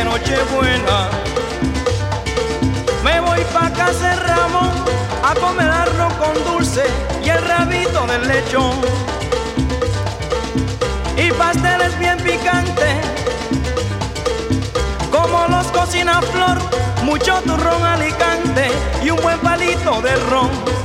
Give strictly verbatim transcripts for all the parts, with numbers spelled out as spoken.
de Nochebuena. Me voy pa' casa de Ramón a comer arroz con dulce y el rabito del lechón. Y pasteles bien picantes, como los cocina Flor, mucho turrón Alicante y un buen palito de ron.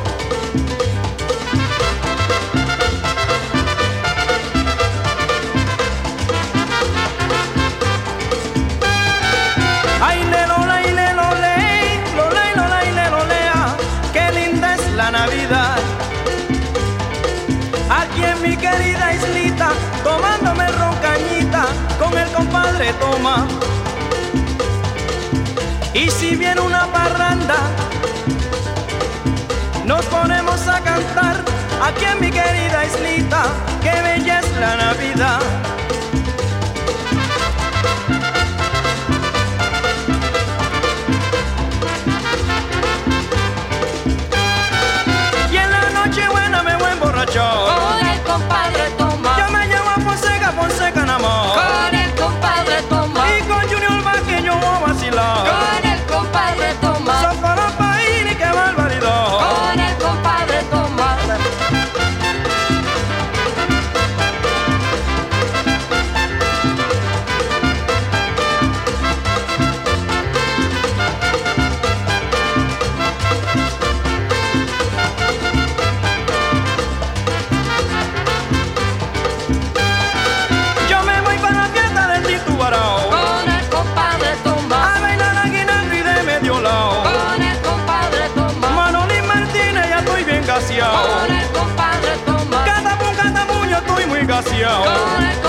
Ay, lelola y lelole, lola y lola y lelolea, qué linda es la Navidad. Aquí en mi querida islita, tomándome ron cañita con el compadre Toma. Y si viene una parranda, nos ponemos a cantar aquí en mi querida islita, qué bella es la Navidad. Y en la noche buena me voy a emborrachar con el compadre Toma. Yo me llevo a Fonseca, Fonseca nada más. Con el compadre Toma. Y con Junior Vázquez yo voy a vacilar. Con el compadre Toma. Socorro país, qué barbaridad. Con el compadre Toma. Yo me voy para la fiesta del Titubarao Con el compadre Toma. a bailar a guinaldo y de medio lado. Con el compadre Toma. Manolín Martínez, ya estoy bien gaseado. Con el compadre Toma. Catapum, catapuño, estoy muy gaseado. Con el